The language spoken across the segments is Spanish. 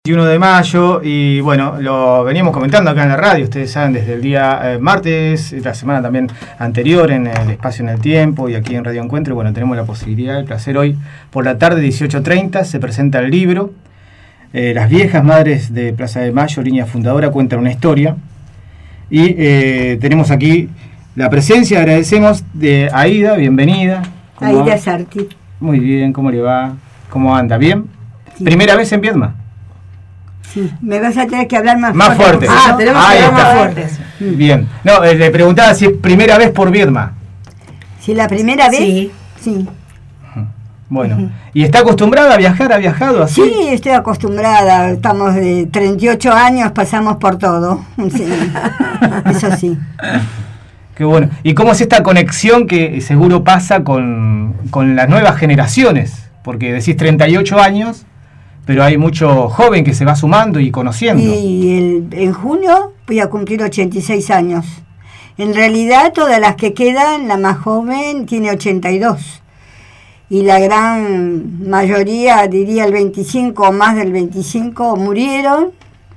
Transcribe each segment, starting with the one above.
21 de mayo y bueno, lo veníamos comentando acá en la radio, ustedes saben, desde el día martes, la semana también anterior en el Espacio en el Tiempo y aquí en Radio Encuentro. Bueno, tenemos la posibilidad, el placer hoy por la tarde, 18:30, se presenta el libro Las viejas madres de Plaza de Mayo, línea fundadora, cuentan una historia. Y tenemos aquí la presencia, agradecemos, de Aida, bienvenida. Aida Sarti. Muy bien, ¿cómo le va? ¿Cómo anda? ¿Bien? Sí. ¿Primera vez en Viedma? Sí, me vas a tener que hablar más fuerte. Tenemos que hablar más fuertes. Bien. No, le preguntaba si es primera vez por Viedma. ¿Si la primera vez? Sí. Bueno. ¿Y está acostumbrada a viajar? ¿Ha viajado así? Sí, estoy acostumbrada. Estamos de 38 años, pasamos por todo. Sí. Eso sí. Qué bueno. ¿Y cómo es esta conexión que seguro pasa con las nuevas generaciones? Porque decís 38 años... pero hay mucho joven que se va sumando y conociendo. Y en junio voy a cumplir 86 años. En realidad, todas las que quedan, la más joven tiene 82. Y la gran mayoría, diría el 25 o más del 25, murieron.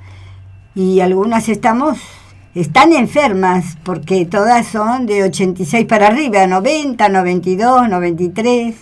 Y algunas están enfermas, porque todas son de 86 para arriba, 90, 92, 93.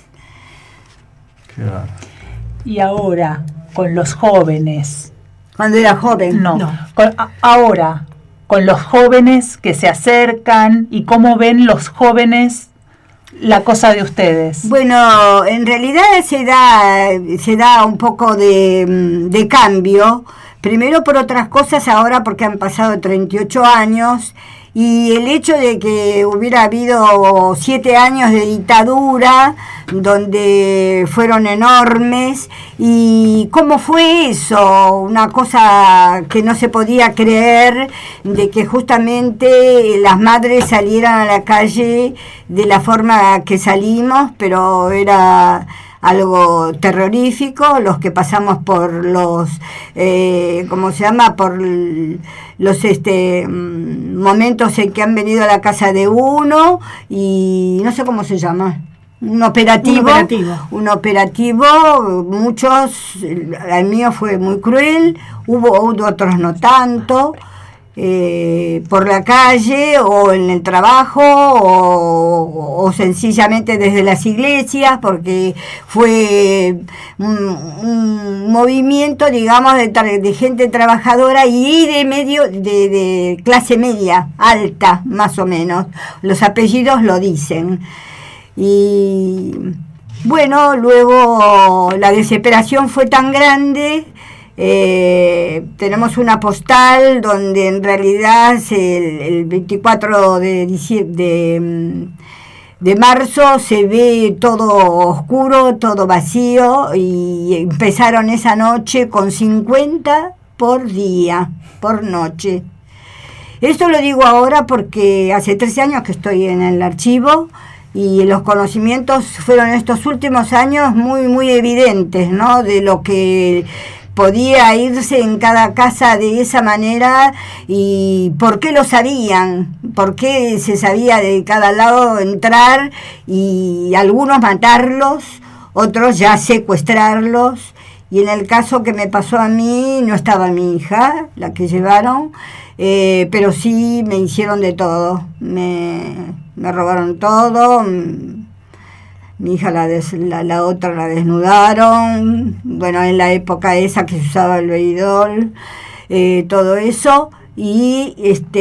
Qué raro. Y ahora, con los jóvenes. Cuando era joven. No. Ahora, con los jóvenes que se acercan y cómo ven los jóvenes la cosa de ustedes. Bueno, en realidad se da un poco de cambio. Primero por otras cosas, ahora porque han pasado 38 años. Y el hecho de que hubiera habido 7 años de dictadura, donde fueron enormes, y cómo fue eso, una cosa que no se podía creer, de que justamente las madres salieran a la calle de la forma que salimos, pero era algo terrorífico, los que pasamos por los, por los momentos en que han venido a la casa de uno y no sé cómo se llama, un operativo, muchos, el mío fue muy cruel, hubo otros no tanto, por la calle o en el trabajo o sencillamente desde las iglesias, porque fue un movimiento, digamos, de gente trabajadora y de clase media, alta, más o menos. Los apellidos lo dicen. Y bueno, luego la desesperación fue tan grande. Tenemos una postal donde en realidad el 24 de marzo se ve todo oscuro, todo vacío, y empezaron esa noche con 50 por día, por noche. Esto lo digo ahora porque hace 13 años que estoy en el archivo y los conocimientos fueron estos últimos años muy, muy evidentes, ¿no? De lo que podía irse en cada casa de esa manera y por qué lo sabían, por qué se sabía de cada lado entrar y algunos matarlos, otros ya secuestrarlos. Y en el caso que me pasó a mí no estaba mi hija, la que llevaron, pero sí me hicieron de todo, me robaron todo. Mi hija la otra la desnudaron, bueno, en la época esa que se usaba el veidol, todo eso, y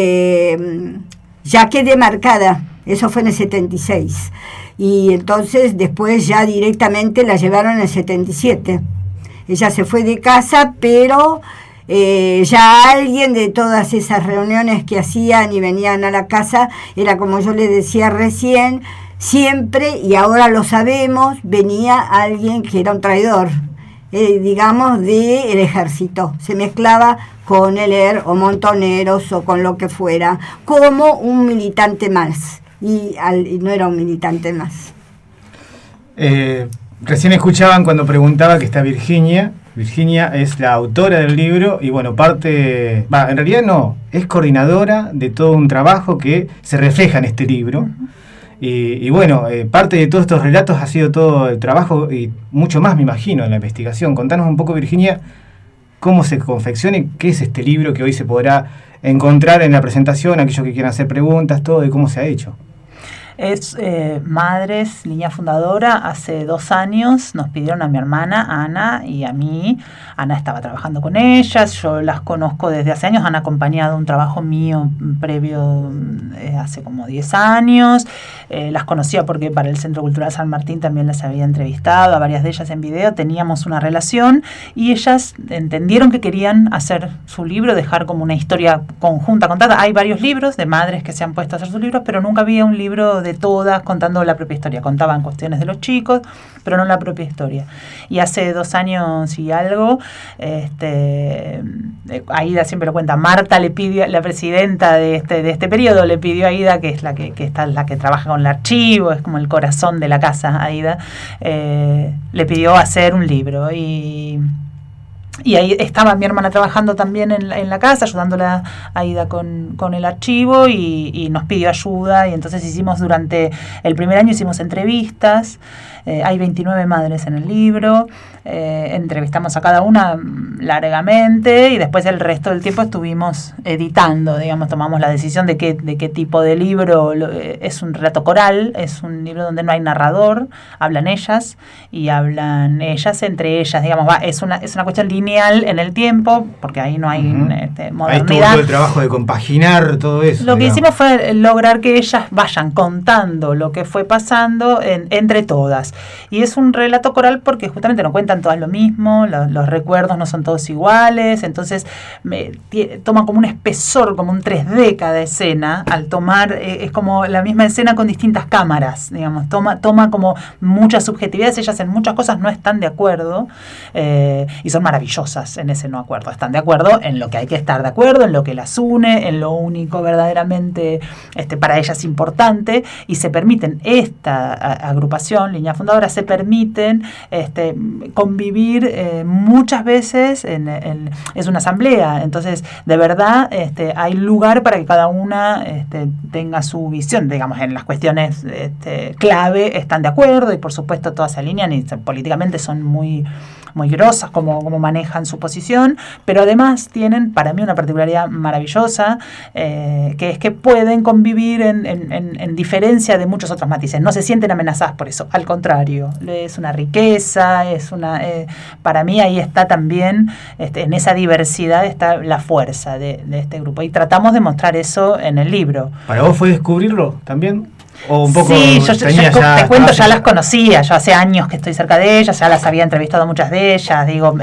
ya quedé marcada, eso fue en el 76, y entonces después ya directamente la llevaron en el 77. Ella se fue de casa, pero ya alguien de todas esas reuniones que hacían y venían a la casa, era como yo le decía recién, siempre, y ahora lo sabemos, venía alguien que era un traidor, digamos, del ejército. Se mezclaba con el ER o montoneros o con lo que fuera, como un militante más. Y no era un militante más. Recién escuchaban cuando preguntaba que está Virginia. Virginia es la autora del libro y bueno, en realidad no, es coordinadora de todo un trabajo que se refleja en este libro. Y bueno, parte de todos estos relatos ha sido todo el trabajo y mucho más, me imagino, en la investigación. Contanos un poco, Virginia, cómo se confecciona y qué es este libro que hoy se podrá encontrar en la presentación, aquellos que quieran hacer preguntas, todo, y cómo se ha hecho. Es Madres, línea fundadora. Hace 2 años nos pidieron a mi hermana Ana y a mí. Ana estaba trabajando con ellas, yo las conozco desde hace años, han acompañado un trabajo mío previo hace como 10 años. Las conocía porque para el Centro Cultural San Martín también las había entrevistado, a varias de ellas en video, teníamos una relación y ellas entendieron que querían hacer su libro, dejar como una historia conjunta contada. Hay varios libros de madres que se han puesto a hacer sus libros, pero nunca había un libro de todas contando la propia historia. Contaban cuestiones de los chicos, pero no la propia historia. Y hace 2 años y algo, Aida siempre lo cuenta, Marta le pidió, la presidenta de este periodo, le pidió a Aida, que es la que trabaja con el archivo, es como el corazón de la casa, Aida, le pidió hacer un libro y ahí estaba mi hermana trabajando también en la casa, ayudándola a Aida con el archivo y nos pidió ayuda y entonces durante el primer año hicimos entrevistas. Hay 29 madres en el libro, entrevistamos a cada una largamente y después el resto del tiempo estuvimos editando, digamos, tomamos la decisión de qué tipo de libro. Es un relato coral, es un libro donde no hay narrador, hablan ellas y hablan ellas entre ellas, digamos, es una cuestión lineal en el tiempo, porque ahí no hay modernidad. Ahí estuvo todo el trabajo de compaginar todo eso. Lo que hicimos fue lograr que ellas vayan contando lo que fue pasando entre todas. Y es un relato coral porque justamente no cuentan todas lo mismo, los recuerdos no son todos iguales, entonces toma como un espesor, como un 3D cada escena, al tomar, es como la misma escena con distintas cámaras, digamos, toma como muchas subjetividades, ellas en muchas cosas no están de acuerdo, y son maravillosas en ese no acuerdo, están de acuerdo en lo que hay que estar de acuerdo, en lo que las une, en lo único verdaderamente para ellas importante, y se permiten esta agrupación, línea fundadora, se permiten convivir muchas veces, es una asamblea, entonces de verdad hay lugar para que cada una tenga su visión, digamos, en las cuestiones clave están de acuerdo y por supuesto todas se alinean y políticamente son muy grosas como manejan su posición, pero además tienen para mí una particularidad maravillosa, que es que pueden convivir en diferencia de muchos otros matices, no se sienten amenazadas por eso, al contrario, es una riqueza, para mí ahí está también, en esa diversidad está la fuerza de este grupo y tratamos de mostrar eso en el libro. ¿Para vos fue descubrirlo también? O un poco sí, yo te cuento, ya las conocía, yo hace años que estoy cerca de ellas, ya las había entrevistado muchas de ellas, digo,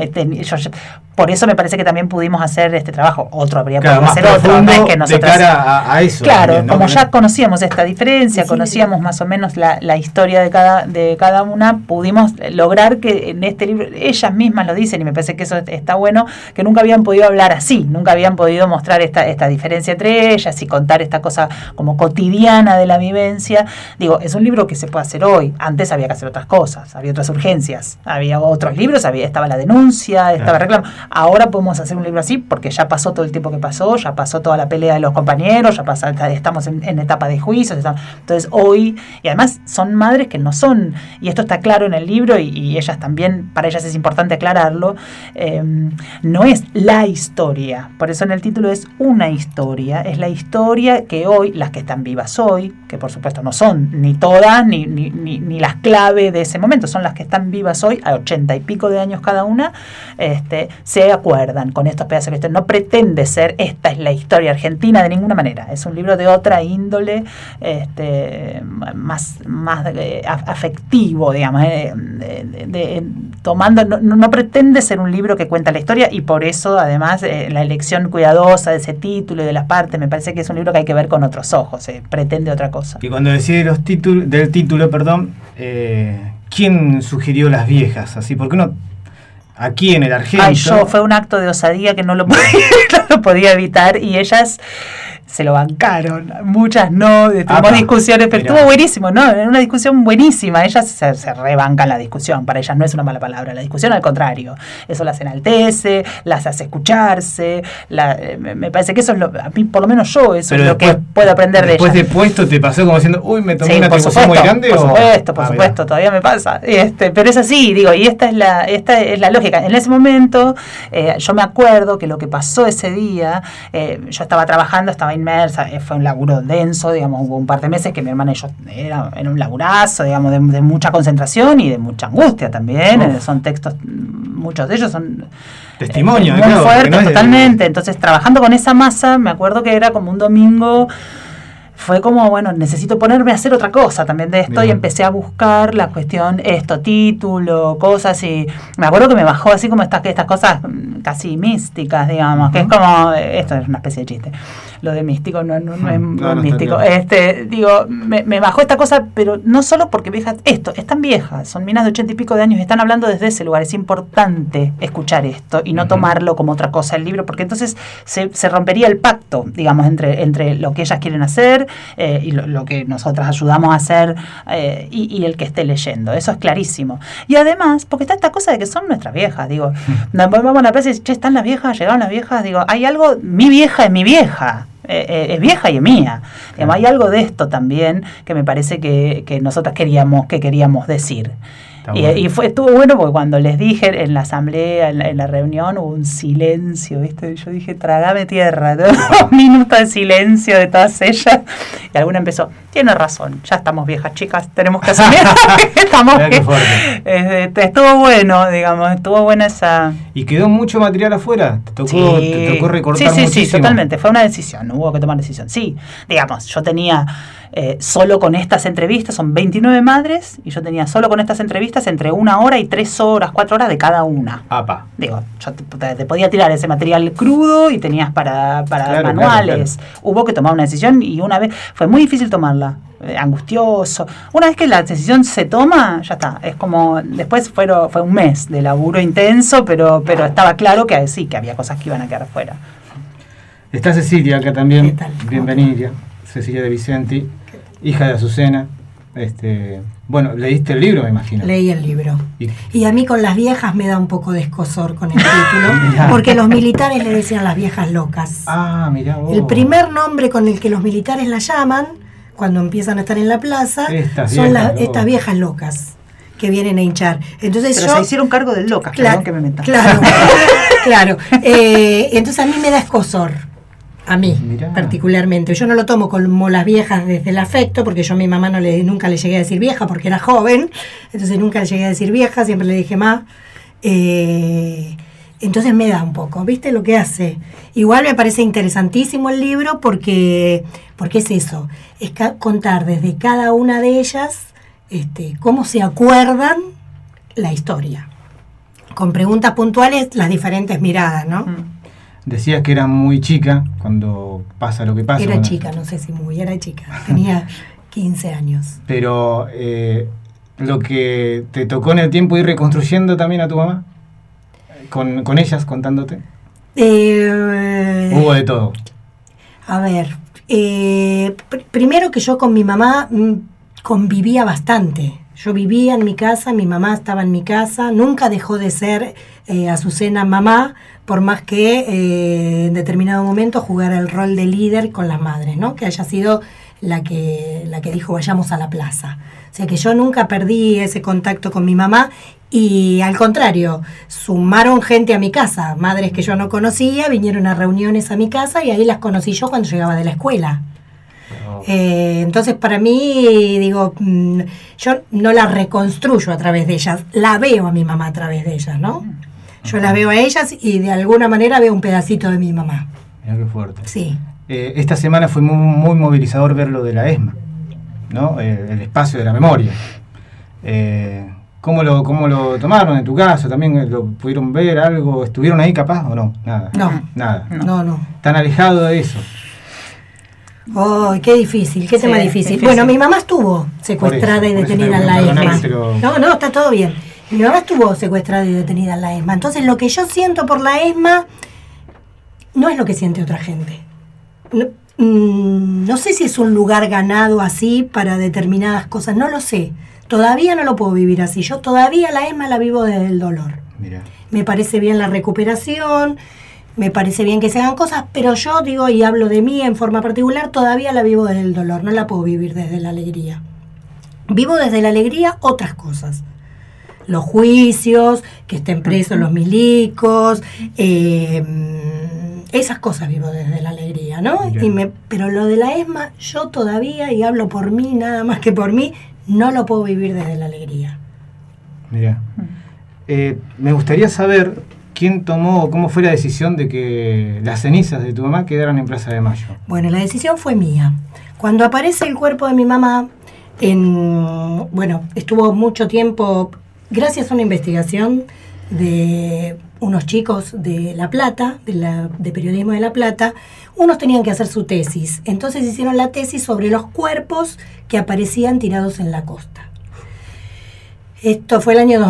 por eso me parece que también pudimos hacer este trabajo. Otro habría podido hacer otro, no es que nosotros. De cara a eso. Claro, también, ¿no? Como ya conocíamos esta diferencia, sí, conocíamos más o menos la historia de cada una, pudimos lograr que en este libro, ellas mismas lo dicen, y me parece que eso está bueno, que nunca habían podido hablar así, nunca habían podido mostrar esta diferencia entre ellas y contar esta cosa como cotidiana de la vivencia. Digo, es un libro que se puede hacer hoy. Antes había que hacer otras cosas, había otras urgencias, había otros libros, estaba la denuncia, estaba el reclamo. Ahora podemos hacer un libro así porque ya pasó todo el tiempo que pasó, ya pasó toda la pelea de los compañeros, estamos en etapa de juicios. Entonces hoy, y además son madres que no son, y esto está claro en el libro y ellas también, para ellas es importante aclararlo, no es la historia, por eso en el título es una historia, es la historia que hoy, las que están vivas hoy, que por supuesto no son ni todas, ni las clave de ese momento, son las que están vivas hoy, a 80 y pico de años cada una, se acuerdan con estos pedazos de historia. No pretende ser esta es la historia argentina de ninguna manera, es un libro de otra índole, más afectivo, digamos, tomando, no pretende ser un libro que cuenta la historia y por eso además la elección cuidadosa de ese título y de las partes, me parece que es un libro que hay que ver con otros ojos, pretende otra cosa. Y cuando decís del título, ¿quién sugirió Las Viejas? Así, ¿por qué no? Aquí en el Argento. Fue un acto de osadía que no lo podía evitar y ellas se lo bancaron, muchas no, tuvimos discusiones, pero estuvo buenísimo, ¿no? Era una discusión buenísima, ellas se rebancan la discusión, para ellas no es una mala palabra, la discusión al contrario, eso las enaltece, las hace escucharse, me parece que eso es a mí, por lo menos yo, eso pero es después, lo que puedo aprender de ellas. Después de puesto te pasó como diciendo, uy, me tomé una atribución muy grande. Por supuesto, todavía me pasa, pero es así, digo, y esta es la lógica. En ese momento, yo me acuerdo que lo que pasó ese día, yo estaba trabajando, estaba inmersa, fue un laburo denso, digamos, hubo un par de meses que mi hermana y yo era un laburazo, digamos, de mucha concentración y de mucha angustia también. Son textos, muchos de ellos son testimonio, muy fuertes, totalmente. Entonces, trabajando con esa masa, me acuerdo que era como un domingo. Fue como, bueno, necesito ponerme a hacer otra cosa también de esto. Bien. Y empecé a buscar la cuestión, título, cosas, y me acuerdo que me bajó así como estas cosas casi místicas, digamos, que es como, esto es una especie de chiste, lo de místico no es místico, digo, me bajó esta cosa, pero no solo porque viejas, están viejas, son minas de 80 y pico de años, están hablando desde ese lugar, es importante escuchar esto y no tomarlo como otra cosa el libro, porque entonces se rompería el pacto, digamos, entre lo que ellas quieren hacer y lo que nosotras ayudamos a hacer y el que esté leyendo, eso es clarísimo. Y además, porque está esta cosa de que son nuestras viejas, digo, vamos a la plaza y che, están las viejas, llegaron las viejas, digo, hay algo, mi vieja es mi vieja. Es vieja y es mía. Digamos, hay algo de esto también que me parece que nosotras queríamos decir. Y estuvo bueno porque cuando les dije en la asamblea, en la reunión, hubo un silencio, ¿viste? Yo dije, tragame tierra, 2 minutos de silencio de todas ellas. Y alguna empezó, tiene razón, ya estamos viejas, chicas, tenemos que asumir que estamos viejas. Estuvo bueno, digamos, estuvo buena esa... ¿Y quedó mucho material afuera? ¿Te tocó recortar muchísimo? Sí, totalmente, fue una decisión, hubo que tomar decisión. Sí, digamos, yo tenía... solo con estas entrevistas, son 29 madres, y yo tenía solo con estas entrevistas entre 1 hora y 3 horas, 4 horas de cada una. Digo, yo te podía tirar ese material crudo y tenías para manuales. Claro. Hubo que tomar una decisión y una vez, fue muy difícil tomarla, angustioso. Una vez que la decisión se toma, ya está. Es como, después fue un mes de laburo intenso, pero estaba claro que sí, que había cosas que iban a quedar fuera. Está Cecilia acá también, bienvenida. Cecilia de Vicenti, hija de Azucena. Bueno, leíste el libro, me imagino. Leí el libro. Y a mí con las viejas me da un poco de escosor con el título, porque los militares le decían las viejas locas. Ah, mirá vos. El primer nombre con el que los militares la llaman, cuando empiezan a estar en la plaza, son estas viejas locas que vienen a hinchar. Entonces pero se hicieron cargo del locas, perdón que me meta. Claro, claro. Entonces a mí me da escosor. A mí, particularmente. Yo no lo tomo como las viejas desde el afecto, porque yo a mi mamá nunca le llegué a decir vieja, porque era joven, entonces nunca le llegué a decir vieja, siempre le dije más. Entonces me da un poco, ¿viste lo que hace? Igual me parece interesantísimo el libro, porque es eso, es contar desde cada una de ellas cómo se acuerdan la historia, con preguntas puntuales, las diferentes miradas, ¿no? Decías que era muy chica cuando pasa lo que pasa. Era chica, no sé si era chica. Tenía 15 años. Pero lo que te tocó en el tiempo ir reconstruyendo también a tu mamá, con ellas contándote. Hubo de todo. A ver, primero que yo con mi mamá convivía bastante. Yo vivía en mi casa, mi mamá estaba en mi casa, nunca dejó de ser Azucena mamá, por más que en determinado momento jugara el rol de líder con las madres, ¿no? Que haya sido la que dijo vayamos a la plaza. O sea que yo nunca perdí ese contacto con mi mamá y al contrario, sumaron gente a mi casa, madres que yo no conocía, vinieron a reuniones a mi casa y ahí las conocí yo cuando llegaba de la escuela. Entonces para mí, digo, yo no la reconstruyo a través de ellas, la veo a mi mamá a través de ellas, ¿no? Yo las veo a ellas y de alguna manera veo un pedacito de mi mamá. Mirá qué fuerte. Sí. Esta semana fue muy movilizador ver lo de la ESMA, ¿no? El espacio de la memoria. ¿Cómo lo tomaron en tu caso? ¿También lo pudieron ver algo? ¿Estuvieron ahí capaz o no? Nada. Nada. No. ¿Están alejados de eso? ¡Oh, qué difícil! ¡Qué tema difícil! Bueno, mi mamá estuvo secuestrada y detenida en la ESMA. No, está todo bien. Mi mamá estuvo secuestrada y detenida en la ESMA. Entonces, lo que yo siento por la ESMA no es lo que siente otra gente. no sé si es un lugar ganado así para determinadas cosas, no lo sé. Todavía no lo puedo vivir así. Yo todavía la ESMA la vivo desde el dolor. Mira. Me parece bien la recuperación, me parece bien que se hagan cosas, pero yo digo, y hablo de mí en forma particular, todavía la vivo desde el dolor, no la puedo vivir desde la alegría. Vivo desde la alegría otras cosas. Los juicios, que estén presos los milicos, esas cosas vivo desde la alegría, ¿no? Pero lo de la ESMA, yo todavía, y hablo por mí, nada más que por mí, no lo puedo vivir desde la alegría. Mira, me gustaría saber quién tomó, cómo fue la decisión de que las cenizas de tu mamá quedaran en Plaza de Mayo. Bueno, la decisión fue mía. Cuando aparece el cuerpo de mi mamá, estuvo mucho tiempo, gracias a una investigación de unos chicos de La Plata, de periodismo de La Plata, unos tenían que hacer su tesis. Entonces hicieron la tesis sobre los cuerpos que aparecían tirados en la costa. Esto fue el año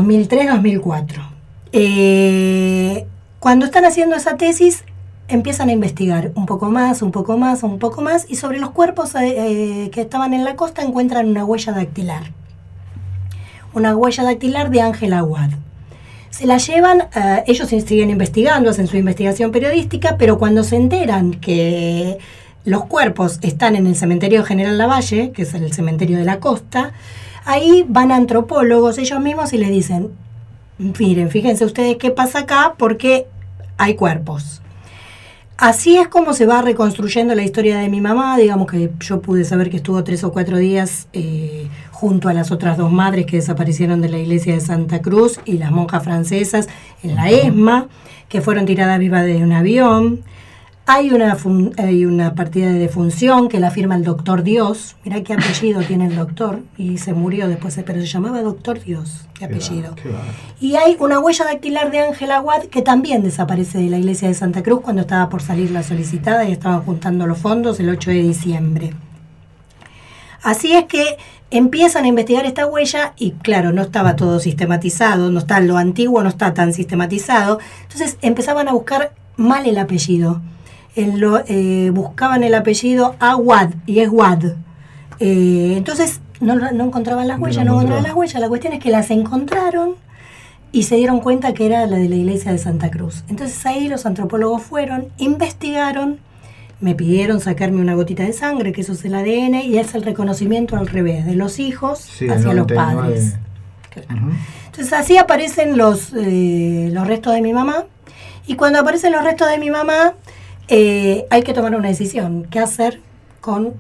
2003-2004. Cuando están haciendo esa tesis, empiezan a investigar un poco más, y sobre los cuerpos que estaban en la costa encuentran una huella dactilar. Una huella dactilar de Ángela Aguad. Se la llevan, ellos siguen investigando, hacen su investigación periodística, pero cuando se enteran que los cuerpos están en el cementerio General Lavalle, que es el cementerio de la costa, ahí van antropólogos ellos mismos y les dicen, miren, fíjense ustedes qué pasa acá porque hay cuerpos. Así es como se va reconstruyendo la historia de mi mamá. Digamos que yo pude saber que estuvo 3 o 4 días junto a las otras 2 madres que desaparecieron de la iglesia de Santa Cruz y las monjas francesas en la ESMA, que fueron tiradas vivas de un avión. Hay una partida de defunción que la firma el Doctor Dios. Mirá qué apellido tiene el doctor, y se murió después, pero se llamaba Doctor Dios, qué apellido. Y hay una huella dactilar de Ángela Aguad que también desaparece de la iglesia de Santa Cruz cuando estaba por salir la solicitada y estaban juntando los fondos el 8 de diciembre. Así es que empiezan a investigar esta huella y claro, no estaba todo sistematizado, lo antiguo no está tan sistematizado, entonces empezaban a buscar mal el apellido. Buscaban el apellido Aguad y es Wad. Entonces no encontraban las huellas, La cuestión es que las encontraron y se dieron cuenta que era la de la iglesia de Santa Cruz. Entonces ahí los antropólogos fueron, investigaron, me pidieron sacarme una gotita de sangre, que eso es el ADN, y es el reconocimiento al revés, de los hijos hacia los padres. Claro. Entonces así aparecen los restos de mi mamá, y cuando aparecen los restos de mi mamá, hay que tomar una decisión, qué hacer con...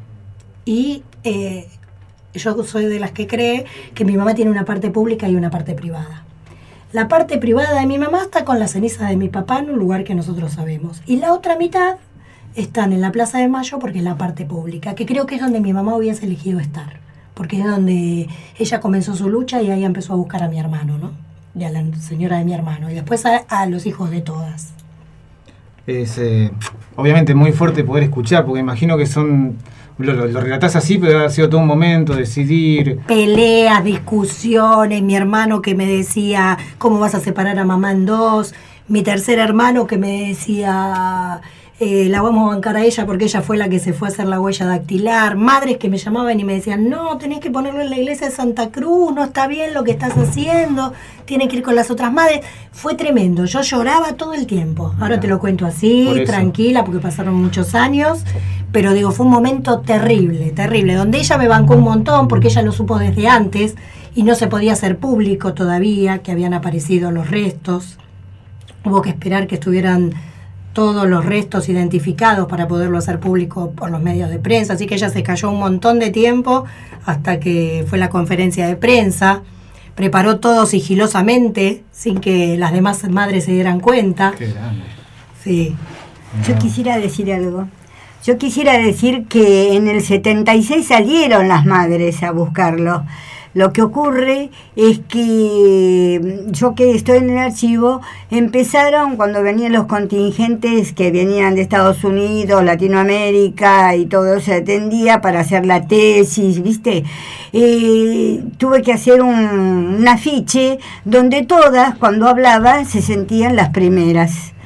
yo soy de las que cree que mi mamá tiene una parte pública y una parte privada. La parte privada de mi mamá está con las cenizas de mi papá en un lugar que nosotros sabemos. Y la otra mitad están en la Plaza de Mayo porque es la parte pública, que creo que es donde mi mamá hubiese elegido estar. Porque es donde ella comenzó su lucha y ahí empezó a buscar a mi hermano, ¿no? Y a la señora de mi hermano. Y después a los hijos de todas. Es obviamente muy fuerte poder escuchar, porque imagino que lo relatás así, pero ha sido todo un momento, decidir... Peleas, discusiones, mi hermano que me decía, ¿cómo vas a separar a mamá en 2? Mi tercer hermano que me decía, la vamos a bancar a ella porque ella fue la que se fue a hacer la huella dactilar. Madres que me llamaban y me decían, no, tenés que ponerlo en la iglesia de Santa Cruz, no está bien lo que estás haciendo, tienes que ir con las otras madres. Fue tremendo, yo lloraba todo el tiempo. Ahora te lo cuento así, tranquila, porque pasaron muchos años, pero digo, fue un momento terrible, donde ella me bancó un montón porque ella lo supo desde antes y no se podía hacer público todavía que habían aparecido los restos. Hubo que esperar que estuvieran todos los restos identificados para poderlo hacer público por los medios de prensa, así que ella se cayó un montón de tiempo hasta que fue la conferencia de prensa, preparó todo sigilosamente sin que las demás madres se dieran cuenta. Qué grande. Sí. Yo quisiera decir algo. Yo quisiera decir que en el 76 salieron las madres a buscarlo. Lo que ocurre es que yo que estoy en el archivo, empezaron cuando venían los contingentes que venían de Estados Unidos, Latinoamérica y todo se atendía para hacer la tesis, ¿viste? Tuve que hacer un afiche donde todas, cuando hablaba, se sentían las primeras.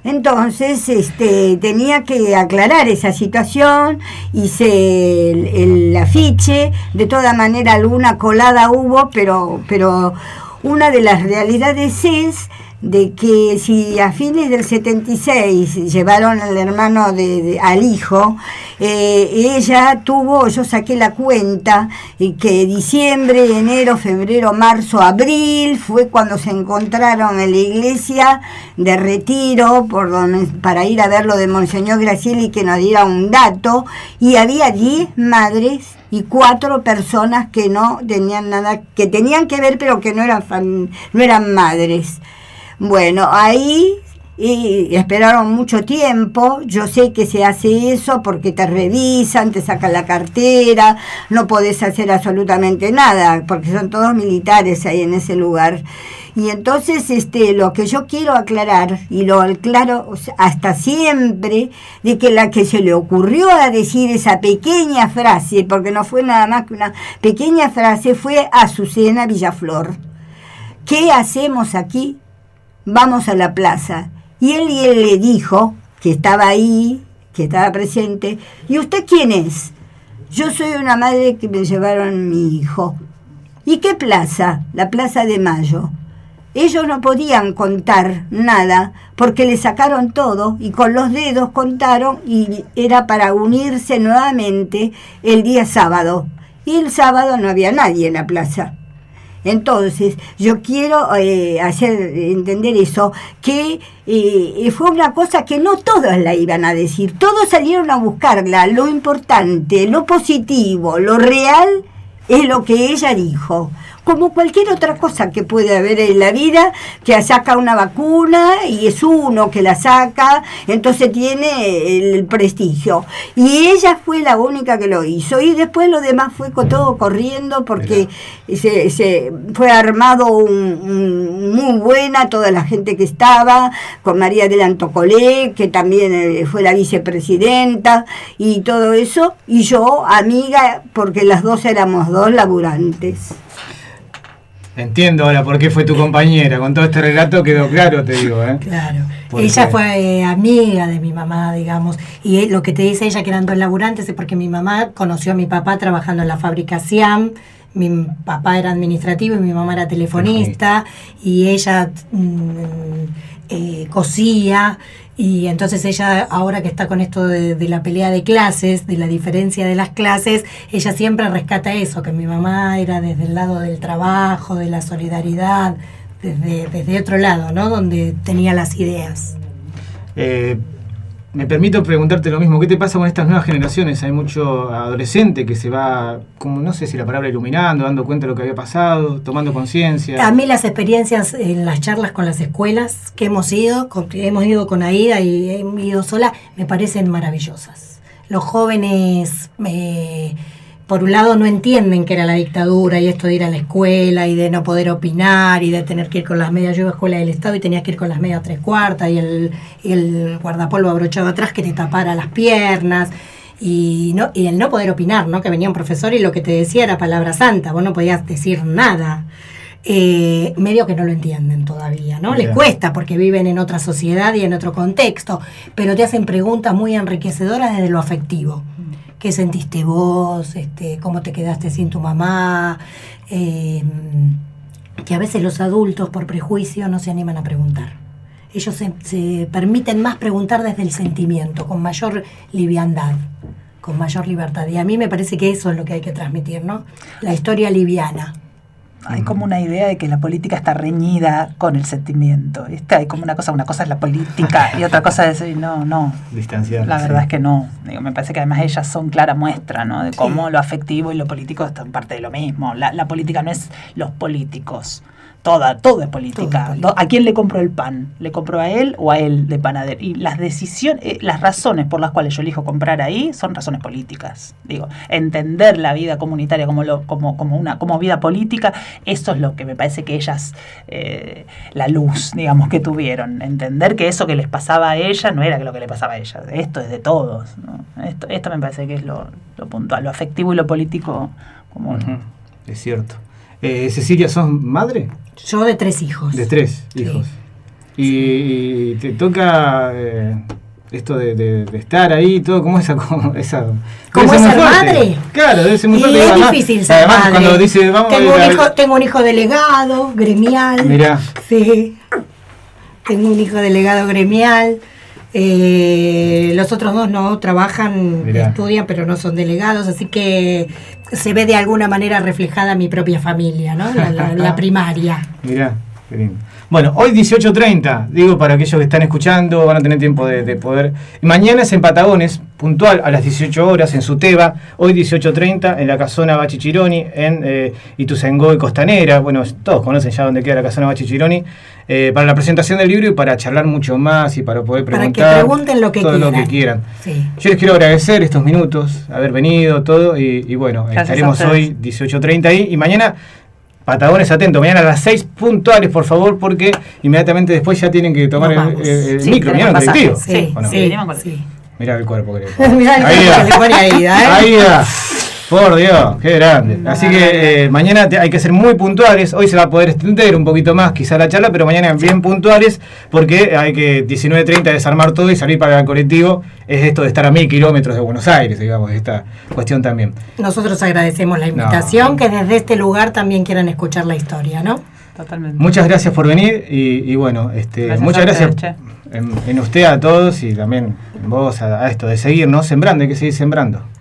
Entonces tenía que aclarar esa situación, hice el afiche, de toda manera alguna colada hubo, pero una de las realidades es de que si a fines del 76 llevaron al hermano al hijo, ella tuvo, yo saqué la cuenta, que diciembre, enero, febrero, marzo, abril fue cuando se encontraron en la iglesia de Retiro para ir a ver lo de Monseñor Gracieli, que nos diera un dato, y había 10 madres y 4 personas que no tenían nada, que tenían que ver, pero que no eran madres. Bueno, ahí esperaron mucho tiempo. Yo sé que se hace eso porque te revisan, te sacan la cartera, no podés hacer absolutamente nada, porque son todos militares ahí en ese lugar. Y entonces lo que yo quiero aclarar, y lo aclaro hasta siempre, de que la que se le ocurrió a decir esa pequeña frase, porque no fue nada más que una pequeña frase, fue Azucena Villaflor. ¿Qué hacemos aquí? Vamos a la plaza. Y él le dijo, que estaba ahí, que estaba presente, ¿y usted quién es? Yo soy una madre que me llevaron mi hijo. ¿Y qué plaza? La Plaza de Mayo. Ellos no podían contar nada porque le sacaron todo y con los dedos contaron, y era para unirse nuevamente el día sábado. Y el sábado no había nadie en la plaza. Entonces, yo quiero hacer entender eso, que fue una cosa que no todos la iban a decir, todos salieron a buscarla. Lo importante, lo positivo, lo real es lo que ella dijo. Como cualquier otra cosa que puede haber en la vida, que saca una vacuna y es uno que la saca, entonces tiene el prestigio. Y ella fue la única que lo hizo. Y después lo demás fue todo corriendo porque se fue armado muy buena toda la gente que estaba, con María del Antocolé, que también fue la vicepresidenta, y todo eso. Y yo, amiga, porque las dos éramos dos laburantes. Entiendo ahora por qué fue tu compañera. Con todo este relato quedó claro, te digo, ¿eh? Claro. Porque ella fue amiga de mi mamá, digamos. Y lo que te dice ella, que eran dos laburantes, es porque mi mamá conoció a mi papá trabajando en la fábrica Siam. Mi papá era administrativo y mi mamá era telefonista. Y ella cosía. Y entonces ella, ahora que está con esto de la pelea de clases, de la diferencia de las clases, ella siempre rescata eso, que mi mamá era desde el lado del trabajo, de la solidaridad, desde otro lado, ¿no? Donde tenía las ideas. Me permito preguntarte lo mismo. ¿Qué te pasa con estas nuevas generaciones? Hay mucho adolescente que se va, como no sé si la palabra iluminando, dando cuenta de lo que había pasado, tomando conciencia. A mí las experiencias en las charlas con las escuelas que hemos ido con Aida y he ido sola, me parecen maravillosas. Los jóvenes, por un lado, no entienden que era la dictadura y esto de ir a la escuela y de no poder opinar y de tener que ir con las medias. Yo iba a escuela del Estado y tenías que ir con las medias 3/4 y el guardapolvo abrochado atrás que te tapara las piernas. Y el no poder opinar, ¿no? Que venía un profesor y lo que te decía era palabra santa, vos no podías decir nada. Medio que no lo entienden todavía, ¿no? Les cuesta porque viven en otra sociedad y en otro contexto, pero te hacen preguntas muy enriquecedoras desde lo afectivo. ¿Qué sentiste vos? ¿Cómo te quedaste sin tu mamá? Que a veces los adultos, por prejuicio, no se animan a preguntar. Ellos se permiten más preguntar desde el sentimiento, con mayor liviandad, con mayor libertad. Y a mí me parece que eso es lo que hay que transmitir, ¿no? La historia liviana. Hay como una idea de que la política está reñida con el sentimiento. Hay como una cosa es la política y otra cosa es no. Distanciar. La verdad es que no. Me parece que además ellas son clara muestra, ¿no? De cómo lo afectivo y lo político están parte de lo mismo. La política no es los políticos. Todo es política. ¿A quién le compro el pan? ¿Le compro a él o a él de panadero? Y las decisiones, las razones por las cuales yo elijo comprar ahí son razones políticas. Digo, entender la vida comunitaria como vida política, eso es lo que me parece que ellas, la luz, digamos, que tuvieron. Entender que eso que les pasaba a ella no era lo que le pasaba a ella. Esto es de todos, ¿no? Esto me parece que es lo puntual, lo afectivo y lo político común. Uh-huh. Es cierto. Cecilia, ¿sos madre? Yo de 3 hijos. De 3 hijos. Y te toca esto de estar ahí, todo como esa... ¿Cómo debe es ser ser muy fuerte. madre? Claro, debe ser muy Y fuerte. es Además, difícil ser además, madre. cuando dice, vamos Tengo un hijo delegado, gremial. Mirá. Sí, tengo un hijo delegado gremial. Los otros dos no trabajan, Mirá. estudian, pero no son delegados, así que se ve de alguna manera reflejada mi propia familia, ¿no? La primaria. Mirá, qué lindo. Bueno, hoy 18:30, digo para aquellos que están escuchando, van a tener tiempo de poder. Mañana es en Patagones, puntual a las 18 horas en Suteba. Hoy 18:30 en la Casona Bachichironi, en Ituzaingó y Costanera. Bueno, todos conocen ya dónde queda la Casona Bachichironi. Para la presentación del libro y para charlar mucho más y para poder preguntar. Para que pregunten lo que todo quieran. lo que quieran. Sí. Yo les quiero agradecer estos minutos, haber venido, todo. Y bueno, Gracias estaremos a ustedes. hoy 18:30 ahí. Y mañana... Patagones, atento, mañana a las 6 puntuales, por favor, porque inmediatamente después ya tienen que tomar Nos vamos. el Sí, micro, tenemos mirá el colectivo. pasajes. Sí, ¿O no? sí. venimos con- sí. Mirá el cuerpo que le Mirá el Ahí cuerpo va. que le pone Aida, ¿eh? Ahí va. Por Dios, qué grande. Así que mañana hay que ser muy puntuales. Hoy se va a poder extender un poquito más quizá la charla, pero mañana bien puntuales porque hay que 19:30 desarmar todo y salir para el colectivo. Es esto de estar a 1000 kilómetros de Buenos Aires, digamos, esta cuestión también. Nosotros agradecemos la invitación, que desde este lugar también quieran escuchar la historia, ¿no? Totalmente. Muchas gracias por venir y bueno, muchas a gracias ustedes, en usted a todos y también en vos a esto de seguir, ¿no? Sembrando, hay que seguir sembrando.